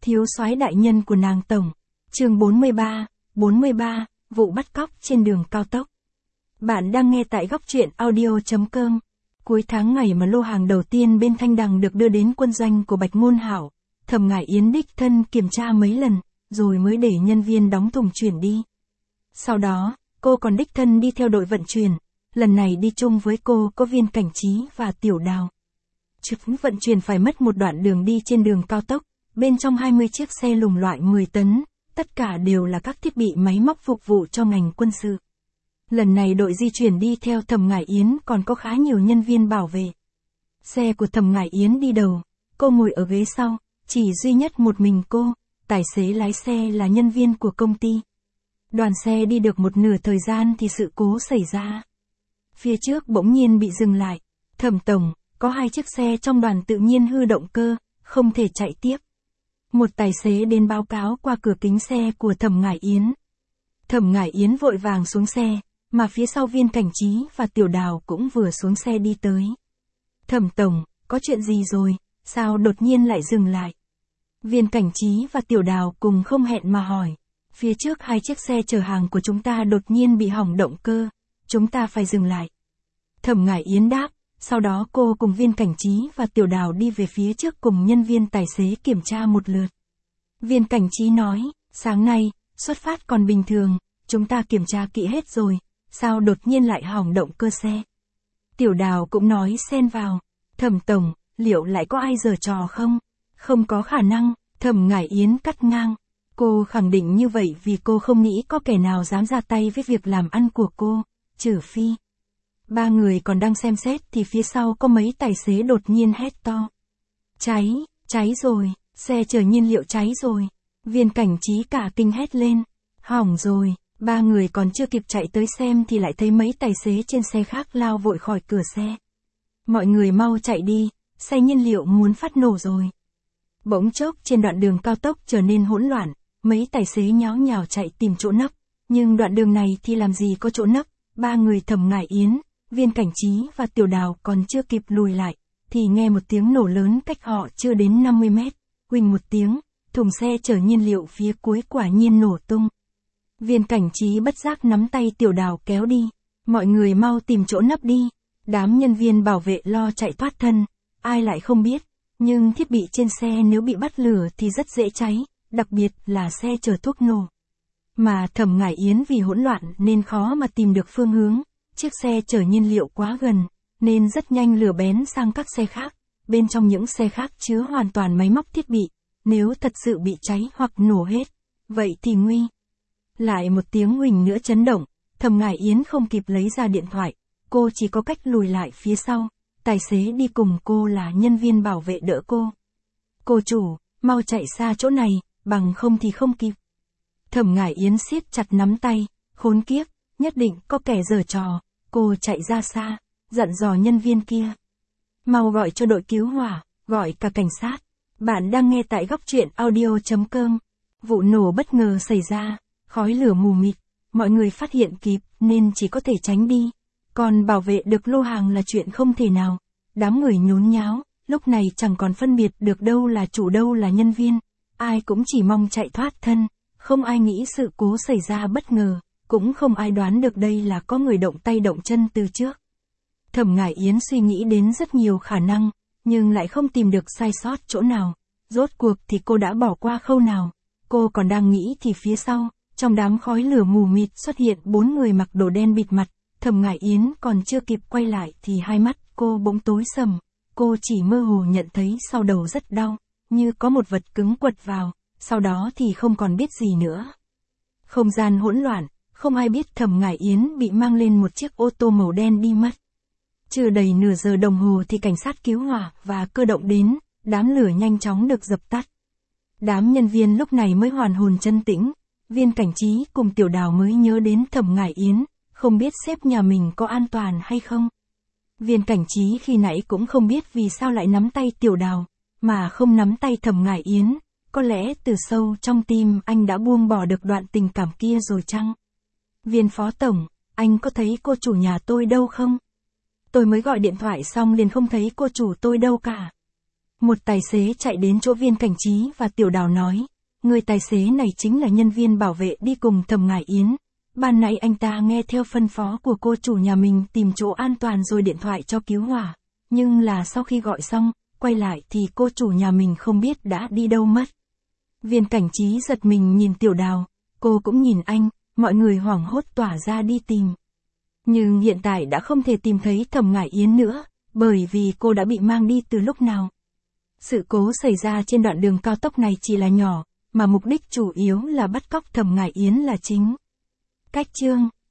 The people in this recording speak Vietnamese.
Thiếu soái đại nhân của nàng tổng. Chương 43, vụ bắt cóc trên đường cao tốc. Bạn đang nghe tại góc truyện audio.com. Cuối tháng ngày mà lô hàng đầu tiên bên Thanh Đằng được đưa đến quân doanh của Bạch Môn Hảo, Thẩm Ngải Yến đích thân kiểm tra mấy lần, rồi mới để nhân viên đóng thùng chuyển đi. Sau đó, cô còn đích thân đi theo đội vận chuyển, lần này đi chung với cô có Viên Cảnh Trí và Tiểu Đào. Chuyến vận chuyển phải mất một đoạn đường đi trên đường cao tốc, bên trong 20 chiếc xe lùng loại 10 tấn, tất cả đều là các thiết bị máy móc phục vụ cho ngành quân sự. Lần này đội di chuyển đi theo Thẩm Ngải Yến còn có khá nhiều nhân viên bảo vệ. Xe của Thẩm Ngải Yến đi đầu, cô ngồi ở ghế sau, chỉ duy nhất một mình cô, tài xế lái xe là nhân viên của công ty. Đoàn xe đi được một nửa thời gian thì sự cố xảy ra. Phía trước bỗng nhiên bị dừng lại. Thẩm tổng, có 2 chiếc xe trong đoàn tự nhiên hư động cơ, không thể chạy tiếp. Một tài xế đến báo cáo qua cửa kính xe của Thẩm Ngải Yến. Thẩm Ngải Yến vội vàng xuống xe, mà phía sau Viên Cảnh Trí và Tiểu Đào cũng vừa xuống xe đi tới. Thẩm tổng, có chuyện gì rồi, sao đột nhiên lại dừng lại? Viên Cảnh Trí và Tiểu Đào cùng không hẹn mà hỏi. Phía trước 2 chiếc xe chở hàng của chúng ta đột nhiên bị hỏng động cơ, chúng ta phải dừng lại. Thẩm Ngải Yến đáp, sau đó cô cùng Viên Cảnh Trí và Tiểu Đào đi về phía trước cùng nhân viên tài xế kiểm tra một lượt. Viên Cảnh Trí nói, sáng nay, xuất phát còn bình thường, chúng ta kiểm tra kỹ hết rồi, sao đột nhiên lại hỏng động cơ xe? Tiểu Đào cũng nói xen vào, Thẩm tổng, liệu lại có ai giở trò không? Không có khả năng, Thẩm Ngải Yến cắt ngang. Cô khẳng định như vậy vì cô không nghĩ có kẻ nào dám ra tay với việc làm ăn của cô, trừ phi. 3 người còn đang xem xét thì phía sau có mấy tài xế đột nhiên hét to. Cháy rồi, xe chở nhiên liệu cháy rồi. Viên Cảnh Trí cả kinh hét lên. Hỏng rồi, 3 người còn chưa kịp chạy tới xem thì lại thấy mấy tài xế trên xe khác lao vội khỏi cửa xe. Mọi người mau chạy đi, xe nhiên liệu muốn phát nổ rồi. Bỗng chốc trên đoạn đường cao tốc trở nên hỗn loạn, mấy tài xế nháo nhào chạy tìm chỗ nấp, nhưng đoạn đường này thì làm gì có chỗ nấp. 3 người Thẩm Ngải Yến, Viên Cảnh Trí và Tiểu Đào còn chưa kịp lùi lại, thì nghe một tiếng nổ lớn cách họ chưa đến 50 mét, huỳnh một tiếng, thùng xe chở nhiên liệu phía cuối quả nhiên nổ tung. Viên Cảnh Trí bất giác nắm tay Tiểu Đào kéo đi, mọi người mau tìm chỗ nấp đi. Đám nhân viên bảo vệ lo chạy thoát thân, ai lại không biết, nhưng thiết bị trên xe nếu bị bắt lửa thì rất dễ cháy, đặc biệt là xe chở thuốc nổ. Mà Thẩm Ngải Yến vì hỗn loạn nên khó mà tìm được phương hướng, chiếc xe chở nhiên liệu quá gần, nên rất nhanh lửa bén sang các xe khác, bên trong những xe khác chứa hoàn toàn máy móc thiết bị, nếu thật sự bị cháy hoặc nổ hết, vậy thì nguy. Lại một tiếng huỳnh nữa chấn động, Thẩm Ngải Yến không kịp lấy ra điện thoại, cô chỉ có cách lùi lại phía sau, tài xế đi cùng cô là nhân viên bảo vệ đỡ cô. Cô chủ, mau chạy xa chỗ này, bằng không thì không kịp. Thẩm Ngải Yến siết chặt nắm tay, khốn kiếp, nhất định có kẻ giở trò, cô chạy ra xa, dặn dò nhân viên kia. Mau gọi cho đội cứu hỏa, gọi cả cảnh sát. Bạn đang nghe tại góc truyện audio.com. Vụ nổ bất ngờ xảy ra, khói lửa mù mịt, mọi người phát hiện kịp nên chỉ có thể tránh đi. Còn bảo vệ được lô hàng là chuyện không thể nào. Đám người nhốn nháo, lúc này chẳng còn phân biệt được đâu là chủ đâu là nhân viên. Ai cũng chỉ mong chạy thoát thân, không ai nghĩ sự cố xảy ra bất ngờ, cũng không ai đoán được đây là có người động tay động chân từ trước. Thẩm Ngải Yến suy nghĩ đến rất nhiều khả năng, nhưng lại không tìm được sai sót chỗ nào. Rốt cuộc thì cô đã bỏ qua khâu nào. Cô còn đang nghĩ thì phía sau, trong đám khói lửa mù mịt xuất hiện 4 người mặc đồ đen bịt mặt. Thẩm Ngải Yến còn chưa kịp quay lại thì hai mắt cô bỗng tối sầm. Cô chỉ mơ hồ nhận thấy sau đầu rất đau, như có một vật cứng quật vào, sau đó thì không còn biết gì nữa. Không gian hỗn loạn, không ai biết Thẩm Ngải Yến bị mang lên một chiếc ô tô màu đen đi mất. Chưa đầy nửa giờ đồng hồ thì cảnh sát cứu hỏa và cơ động đến, đám lửa nhanh chóng được dập tắt. Đám nhân viên lúc này mới hoàn hồn chân tĩnh, Viên Cảnh Trí cùng Tiểu Đào mới nhớ đến Thẩm Ngải Yến, không biết sếp nhà mình có an toàn hay không. Viên Cảnh Trí khi nãy cũng không biết vì sao lại nắm tay Tiểu Đào, mà không nắm tay Thẩm Ngải Yến, có lẽ từ sâu trong tim anh đã buông bỏ được đoạn tình cảm kia rồi chăng? Viên phó tổng, anh có thấy cô chủ nhà tôi đâu không? Tôi mới gọi điện thoại xong liền không thấy cô chủ tôi đâu cả. Một tài xế chạy đến chỗ Viên Cảnh Trí và Tiểu Đào nói, người tài xế này chính là nhân viên bảo vệ đi cùng Thẩm Ngải Yến. Ban nãy anh ta nghe theo phân phó của cô chủ nhà mình tìm chỗ an toàn rồi điện thoại cho cứu hỏa. Nhưng là sau khi gọi xong, quay lại thì cô chủ nhà mình không biết đã đi đâu mất. Viên Cảnh Trí giật mình nhìn Tiểu Đào, cô cũng nhìn anh, mọi người hoảng hốt tỏa ra đi tìm. Nhưng hiện tại đã không thể tìm thấy Thẩm Ngải Yến nữa, bởi vì cô đã bị mang đi từ lúc nào. Sự cố xảy ra trên đoạn đường cao tốc này chỉ là nhỏ, mà mục đích chủ yếu là bắt cóc Thẩm Ngải Yến là chính. Cách chương